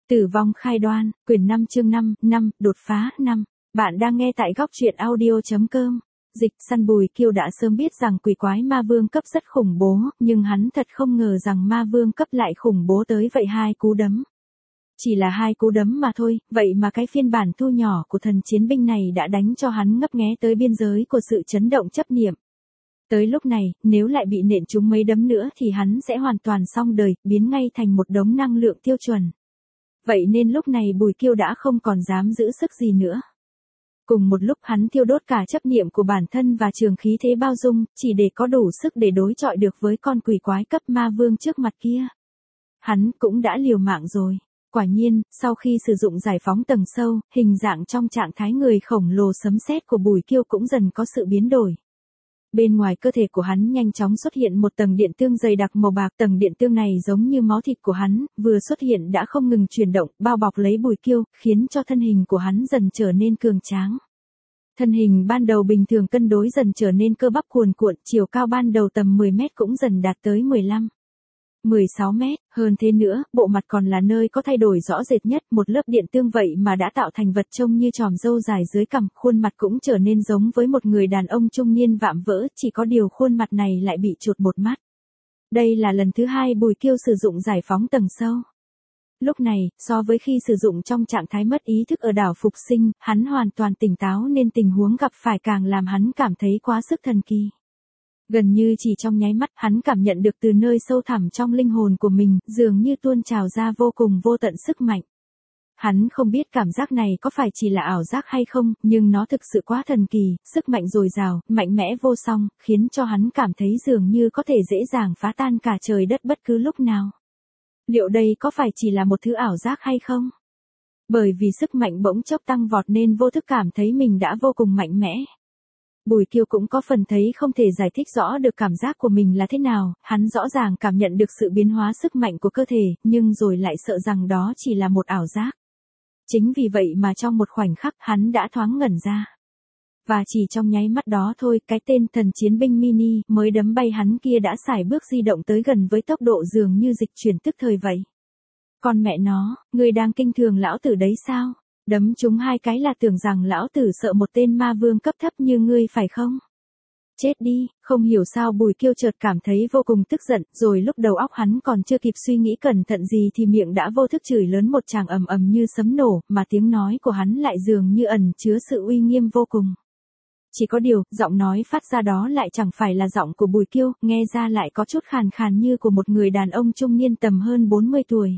Tử vong khai đoan, quyển 5 chương 5, đột phá 5. Bạn đang nghe tại góc truyện audio.com. Dịch Săn Bùi Kiêu đã sớm biết rằng quỷ quái ma vương cấp rất khủng bố, nhưng hắn thật không ngờ rằng ma vương cấp lại khủng bố tới vậy. 2 cú đấm. Chỉ là 2 cú đấm mà thôi, vậy mà cái phiên bản thu nhỏ của thần chiến binh này đã đánh cho hắn ngấp nghé tới biên giới của sự chấn động chấp niệm. Tới lúc này, nếu lại bị nện trúng mấy đấm nữa thì hắn sẽ hoàn toàn xong đời, biến ngay thành một đống năng lượng tiêu chuẩn. Vậy nên lúc này Bùi Kiêu đã không còn dám giữ sức gì nữa. Cùng một lúc hắn thiêu đốt cả chấp niệm của bản thân và trường khí thế bao dung, chỉ để có đủ sức để đối chọi được với con quỷ quái cấp ma vương trước mặt kia. Hắn cũng đã liều mạng rồi. Quả nhiên, sau khi sử dụng giải phóng tầng sâu, hình dạng trong trạng thái người khổng lồ sấm sét của Bùi Kiêu cũng dần có sự biến đổi. Bên ngoài cơ thể của hắn nhanh chóng xuất hiện một tầng điện tương dày đặc màu bạc. Tầng điện tương này giống như máu thịt của hắn, vừa xuất hiện đã không ngừng chuyển động, bao bọc lấy Bùi Kiêu, khiến cho thân hình của hắn dần trở nên cường tráng. Thân hình ban đầu bình thường cân đối dần trở nên cơ bắp cuồn cuộn, chiều cao ban đầu tầm 10 mét cũng dần đạt tới 16 mét, hơn thế nữa, bộ mặt còn là nơi có thay đổi rõ rệt nhất, một lớp điện tương vậy mà đã tạo thành vật trông như chòm râu dài dưới cằm, khuôn mặt cũng trở nên giống với một người đàn ông trung niên vạm vỡ, chỉ có điều khuôn mặt này lại bị chụt một mắt. Đây là lần thứ 2 Bùi Kiêu sử dụng giải phóng tầng sâu. Lúc này, so với khi sử dụng trong trạng thái mất ý thức ở đảo Phục Sinh, hắn hoàn toàn tỉnh táo nên tình huống gặp phải càng làm hắn cảm thấy quá sức thần kỳ. Gần như chỉ trong nháy mắt, hắn cảm nhận được từ nơi sâu thẳm trong linh hồn của mình, dường như tuôn trào ra vô cùng vô tận sức mạnh. Hắn không biết cảm giác này có phải chỉ là ảo giác hay không, nhưng nó thực sự quá thần kỳ, sức mạnh dồi dào, mạnh mẽ vô song, khiến cho hắn cảm thấy dường như có thể dễ dàng phá tan cả trời đất bất cứ lúc nào. Liệu đây có phải chỉ là một thứ ảo giác hay không? Bởi vì sức mạnh bỗng chốc tăng vọt nên vô thức cảm thấy mình đã vô cùng mạnh mẽ. Bùi Kiêu cũng có phần thấy không thể giải thích rõ được cảm giác của mình là thế nào, hắn rõ ràng cảm nhận được sự biến hóa sức mạnh của cơ thể, nhưng rồi lại sợ rằng đó chỉ là một ảo giác. Chính vì vậy mà trong một khoảnh khắc hắn đã thoáng ngẩn ra. Và chỉ trong nháy mắt đó thôi, cái tên thần chiến binh mini mới đấm bay hắn kia đã sải bước di động tới gần với tốc độ dường như dịch chuyển tức thời vậy. Con mẹ nó, ngươi đang kinh thường lão tử đấy sao? Đấm chúng 2 cái là tưởng rằng lão tử sợ một tên ma vương cấp thấp như ngươi phải không? Chết đi, không hiểu sao Bùi Kiêu chợt cảm thấy vô cùng tức giận, rồi lúc đầu óc hắn còn chưa kịp suy nghĩ cẩn thận gì thì miệng đã vô thức chửi lớn một tràng ầm ầm như sấm nổ, mà tiếng nói của hắn lại dường như ẩn chứa sự uy nghiêm vô cùng. Chỉ có điều, giọng nói phát ra đó lại chẳng phải là giọng của Bùi Kiêu, nghe ra lại có chút khàn khàn như của một người đàn ông trung niên tầm hơn 40 tuổi.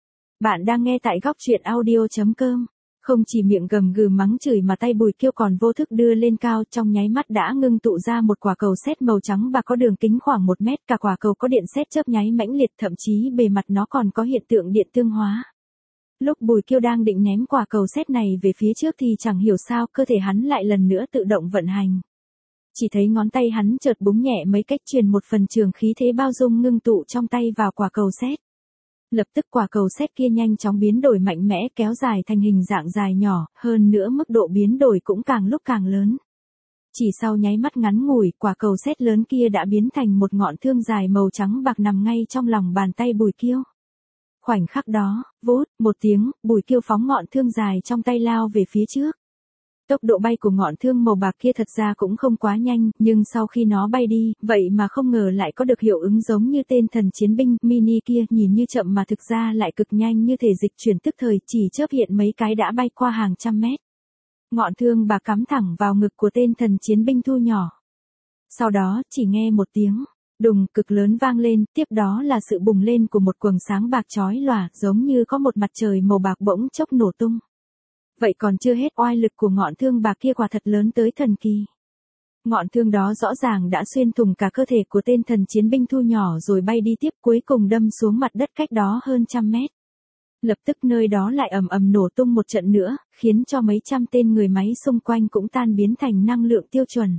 Bạn đang nghe tại góc truyện audio.com. Không chỉ miệng gầm gừ mắng chửi mà tay Bùi Kiêu còn vô thức đưa lên cao, trong nháy mắt đã ngưng tụ ra một quả cầu sét màu trắng và có đường kính khoảng 1 mét, cả quả cầu có điện sét chớp nháy mãnh liệt, thậm chí bề mặt nó còn có hiện tượng điện tương hóa. Lúc Bùi Kiêu đang định ném quả cầu sét này về phía trước thì chẳng hiểu sao cơ thể hắn lại lần nữa tự động vận hành. Chỉ thấy ngón tay hắn chợt búng nhẹ mấy cách truyền một phần trường khí thế bao dung ngưng tụ trong tay vào quả cầu sét. Lập tức quả cầu sét kia nhanh chóng biến đổi mạnh mẽ, kéo dài thành hình dạng dài nhỏ, hơn nữa mức độ biến đổi cũng càng lúc càng lớn. Chỉ sau nháy mắt ngắn ngủi, quả cầu sét lớn kia đã biến thành một ngọn thương dài màu trắng bạc nằm ngay trong lòng bàn tay Bùi Kiêu. Khoảnh khắc đó, vút, một tiếng, Bùi Kiêu phóng ngọn thương dài trong tay lao về phía trước. Tốc độ bay của ngọn thương màu bạc kia thật ra cũng không quá nhanh, nhưng sau khi nó bay đi, vậy mà không ngờ lại có được hiệu ứng giống như tên thần chiến binh mini kia, nhìn như chậm mà thực ra lại cực nhanh như thể dịch chuyển tức thời, chỉ chớp hiện mấy cái đã bay qua hàng trăm mét. Ngọn thương bạc cắm thẳng vào ngực của tên thần chiến binh thu nhỏ. Sau đó, chỉ nghe một tiếng đùng cực lớn vang lên, tiếp đó là sự bùng lên của một quầng sáng bạc chói lòa, giống như có một mặt trời màu bạc bỗng chốc nổ tung. Vậy còn chưa hết, oai lực của ngọn thương bạc kia quả thật lớn tới thần kỳ. Ngọn thương đó rõ ràng đã xuyên thủng cả cơ thể của tên thần chiến binh thu nhỏ rồi bay đi tiếp, cuối cùng đâm xuống mặt đất cách đó hơn trăm mét. Lập tức nơi đó lại ầm ầm nổ tung một trận nữa, khiến cho mấy trăm tên người máy xung quanh cũng tan biến thành năng lượng tiêu chuẩn.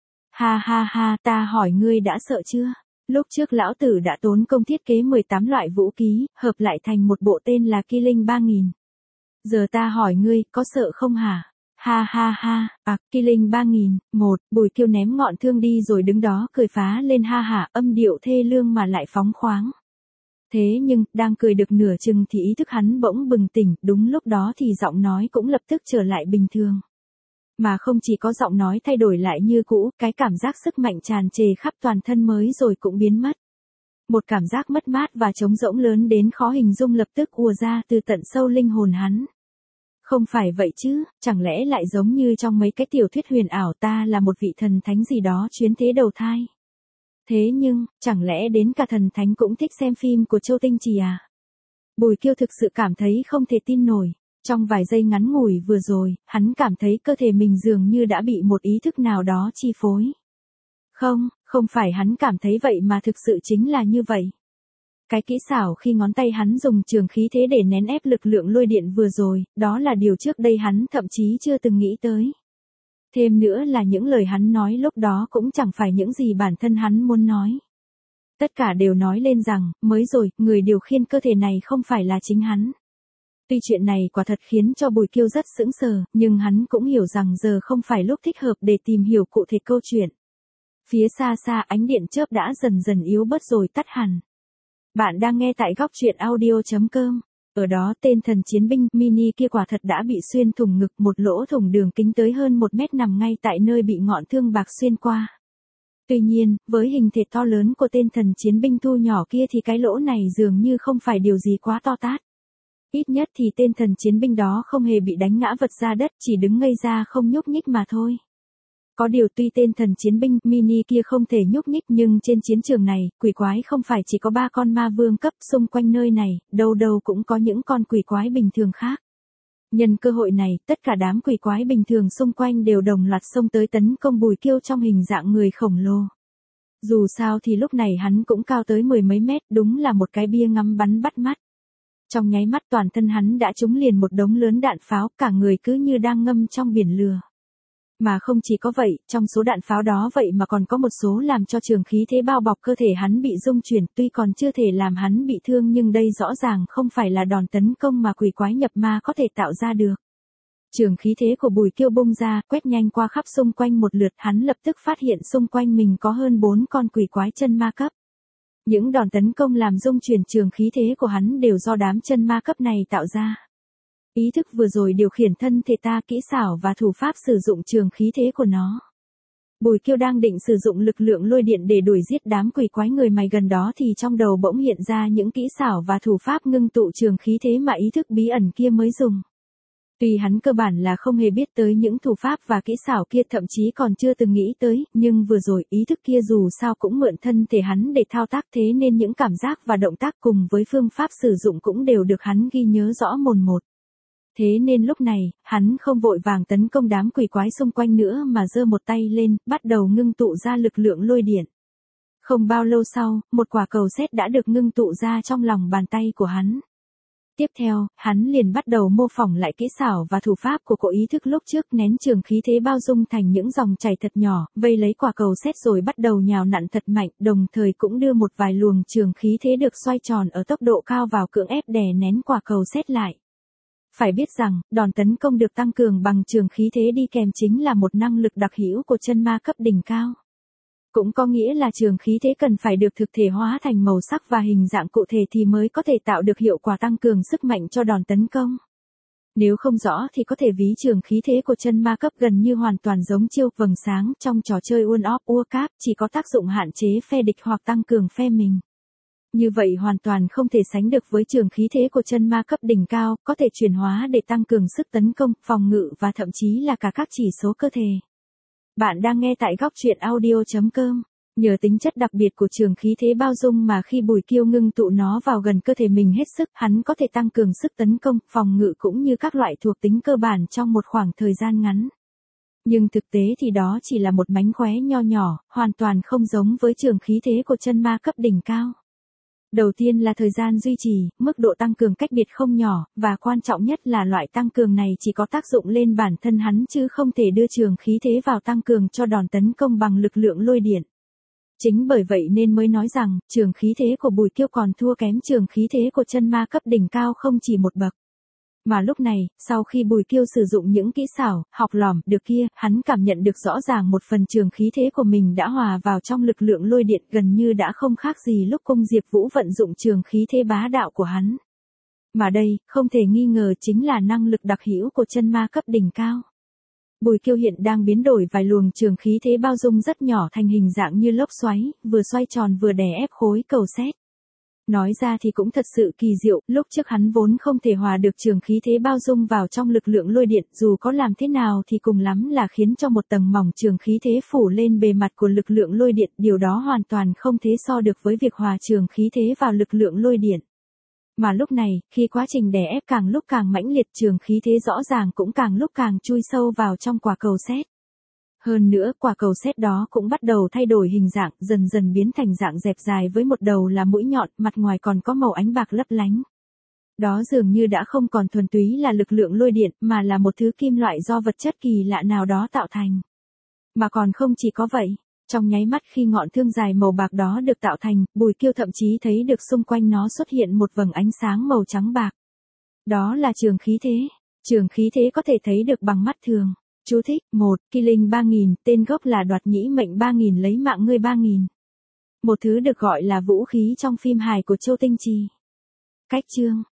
Ha ha ha, ta hỏi ngươi đã sợ chưa? Lúc trước lão tử đã tốn công thiết kế 18 loại vũ khí, hợp lại thành một bộ tên là Killing 3000. Giờ ta hỏi ngươi, có sợ không hả? Ha ha ha, Killing 3000, Bùi Kiêu ném ngọn thương đi rồi đứng đó cười phá lên ha hả, âm điệu thê lương mà lại phóng khoáng. Thế nhưng, đang cười được nửa chừng thì ý thức hắn bỗng bừng tỉnh, đúng lúc đó thì giọng nói cũng lập tức trở lại bình thường. Mà không chỉ có giọng nói thay đổi lại như cũ, cái cảm giác sức mạnh tràn trề khắp toàn thân mới rồi cũng biến mất. Một cảm giác mất mát và trống rỗng lớn đến khó hình dung lập tức ùa ra từ tận sâu linh hồn hắn. Không phải vậy chứ, chẳng lẽ lại giống như trong mấy cái tiểu thuyết huyền ảo ta là một vị thần thánh gì đó chuyến thế đầu thai. Thế nhưng, chẳng lẽ đến cả thần thánh cũng thích xem phim của Châu Tinh Trì à? Bùi Kiêu thực sự cảm thấy không thể tin nổi. Trong vài giây ngắn ngủi vừa rồi, hắn cảm thấy cơ thể mình dường như đã bị một ý thức nào đó chi phối. Không phải hắn cảm thấy vậy mà thực sự chính là như vậy. Cái kỹ xảo khi ngón tay hắn dùng trường khí thế để nén ép lực lượng lôi điện vừa rồi, đó là điều trước đây hắn thậm chí chưa từng nghĩ tới. Thêm nữa là những lời hắn nói lúc đó cũng chẳng phải những gì bản thân hắn muốn nói. Tất cả đều nói lên rằng, mới rồi, người điều khiển cơ thể này không phải là chính hắn. Tuy chuyện này quả thật khiến cho Bùi Kiêu rất sững sờ, nhưng hắn cũng hiểu rằng giờ không phải lúc thích hợp để tìm hiểu cụ thể câu chuyện. Phía xa xa ánh điện chớp đã dần dần yếu bớt rồi tắt hẳn. Bạn đang nghe tại góc truyện audio.com. Ở đó tên thần chiến binh mini kia quả thật đã bị xuyên thủng ngực, một lỗ thủng đường kính tới hơn 1 mét nằm ngay tại nơi bị ngọn thương bạc xuyên qua. Tuy nhiên, với hình thể to lớn của tên thần chiến binh thu nhỏ kia thì cái lỗ này dường như không phải điều gì quá to tát. Ít nhất thì tên thần chiến binh đó không hề bị đánh ngã vật ra đất, chỉ đứng ngây ra không nhúc nhích mà thôi. Có điều tuy tên thần chiến binh mini kia không thể nhúc nhích nhưng trên chiến trường này, quỷ quái không phải chỉ có 3 con ma vương cấp, xung quanh nơi này, đâu đâu cũng có những con quỷ quái bình thường khác. Nhân cơ hội này, tất cả đám quỷ quái bình thường xung quanh đều đồng loạt xông tới tấn công Bùi Kiêu trong hình dạng người khổng lồ. Dù sao thì lúc này hắn cũng cao tới 10 mấy mét, đúng là một cái bia ngắm bắn bắt mắt. Trong nháy mắt toàn thân hắn đã trúng liền một đống lớn đạn pháo, cả người cứ như đang ngâm trong biển lửa. Mà không chỉ có vậy, trong số đạn pháo đó vậy mà còn có một số làm cho trường khí thế bao bọc cơ thể hắn bị rung chuyển, tuy còn chưa thể làm hắn bị thương nhưng đây rõ ràng không phải là đòn tấn công mà quỷ quái nhập ma có thể tạo ra được. Trường khí thế của Bùi Kiêu bung ra, quét nhanh qua khắp xung quanh một lượt, hắn lập tức phát hiện xung quanh mình có hơn 4 con quỷ quái chân ma cấp. Những đòn tấn công làm rung chuyển trường khí thế của hắn đều do đám chân ma cấp này tạo ra. Ý thức vừa rồi điều khiển thân thể ta, kỹ xảo và thủ pháp sử dụng trường khí thế của nó. Bùi Kiêu đang định sử dụng lực lượng lôi điện để đuổi giết đám quỷ quái người mày gần đó thì trong đầu bỗng hiện ra những kỹ xảo và thủ pháp ngưng tụ trường khí thế mà ý thức bí ẩn kia mới dùng. Tuy hắn cơ bản là không hề biết tới những thủ pháp và kỹ xảo kia, thậm chí còn chưa từng nghĩ tới, nhưng vừa rồi ý thức kia dù sao cũng mượn thân thể hắn để thao tác, thế nên những cảm giác và động tác cùng với phương pháp sử dụng cũng đều được hắn ghi nhớ rõ mồn một. Thế nên lúc này, hắn không vội vàng tấn công đám quỷ quái xung quanh nữa mà giơ một tay lên, bắt đầu ngưng tụ ra lực lượng lôi điện. Không bao lâu sau, một quả cầu sét đã được ngưng tụ ra trong lòng bàn tay của hắn. Tiếp theo, hắn liền bắt đầu mô phỏng lại kỹ xảo và thủ pháp của cỗ ý thức lúc trước, nén trường khí thế bao dung thành những dòng chảy thật nhỏ, vây lấy quả cầu sét rồi bắt đầu nhào nặn thật mạnh, đồng thời cũng đưa một vài luồng trường khí thế được xoay tròn ở tốc độ cao vào, cưỡng ép đè nén quả cầu sét lại. Phải biết rằng, đòn tấn công được tăng cường bằng trường khí thế đi kèm chính là một năng lực đặc hữu của chân ma cấp đỉnh cao. Cũng có nghĩa là trường khí thế cần phải được thực thể hóa thành màu sắc và hình dạng cụ thể thì mới có thể tạo được hiệu quả tăng cường sức mạnh cho đòn tấn công. Nếu không rõ thì có thể ví trường khí thế của chân ma cấp gần như hoàn toàn giống chiêu vầng sáng trong trò chơi World of Warcraft, chỉ có tác dụng hạn chế phe địch hoặc tăng cường phe mình. Như vậy hoàn toàn không thể sánh được với trường khí thế của chân ma cấp đỉnh cao, có thể chuyển hóa để tăng cường sức tấn công, phòng ngự và thậm chí là cả các chỉ số cơ thể. Bạn đang nghe tại góc truyện audio.com. Nhờ tính chất đặc biệt của trường khí thế bao dung mà khi Bùi Kiêu ngưng tụ nó vào gần cơ thể mình hết sức, hắn có thể tăng cường sức tấn công, phòng ngự cũng như các loại thuộc tính cơ bản trong một khoảng thời gian ngắn. Nhưng thực tế thì đó chỉ là một mánh khóe nho nhỏ, hoàn toàn không giống với trường khí thế của chân ma cấp đỉnh cao. Đầu tiên là thời gian duy trì, mức độ tăng cường cách biệt không nhỏ, và quan trọng nhất là loại tăng cường này chỉ có tác dụng lên bản thân hắn chứ không thể đưa trường khí thế vào tăng cường cho đòn tấn công bằng lực lượng lôi điện. Chính bởi vậy nên mới nói rằng, trường khí thế của Bùi Kiêu còn thua kém trường khí thế của chân ma cấp đỉnh cao không chỉ một bậc. Mà lúc này, sau khi Bùi Kiêu sử dụng những kỹ xảo, học lỏm được kia, hắn cảm nhận được rõ ràng một phần trường khí thế của mình đã hòa vào trong lực lượng lôi điện, gần như đã không khác gì lúc Cung Diệp Vũ vận dụng trường khí thế bá đạo của hắn. Mà đây, không thể nghi ngờ chính là năng lực đặc hữu của chân ma cấp đỉnh cao. Bùi Kiêu hiện đang biến đổi vài luồng trường khí thế bao dung rất nhỏ thành hình dạng như lốc xoáy, vừa xoay tròn vừa đè ép khối cầu sét. Nói ra thì cũng thật sự kỳ diệu, lúc trước hắn vốn không thể hòa được trường khí thế bao dung vào trong lực lượng lôi điện, dù có làm thế nào thì cùng lắm là khiến cho một tầng mỏng trường khí thế phủ lên bề mặt của lực lượng lôi điện, điều đó hoàn toàn không thể so được với việc hòa trường khí thế vào lực lượng lôi điện. Mà lúc này, khi quá trình đè ép càng lúc càng mãnh liệt, trường khí thế rõ ràng cũng càng lúc càng chui sâu vào trong quả cầu sét. Hơn nữa, quả cầu sét đó cũng bắt đầu thay đổi hình dạng, dần dần biến thành dạng dẹp dài với một đầu là mũi nhọn, mặt ngoài còn có màu ánh bạc lấp lánh. Đó dường như đã không còn thuần túy là lực lượng lôi điện, mà là một thứ kim loại do vật chất kỳ lạ nào đó tạo thành. Mà còn không chỉ có vậy, trong nháy mắt khi ngọn thương dài màu bạc đó được tạo thành, Bùi Kiêu thậm chí thấy được xung quanh nó xuất hiện một vầng ánh sáng màu trắng bạc. Đó là trường khí thế. Trường khí thế có thể thấy được bằng mắt thường. Chú thích, 1, Kỳ Linh 3000, tên gốc là Đoạt Nhĩ Mệnh 3000 lấy mạng ngươi 3000. Một thứ được gọi là vũ khí trong phim hài của Châu Tinh Trì. Cách chương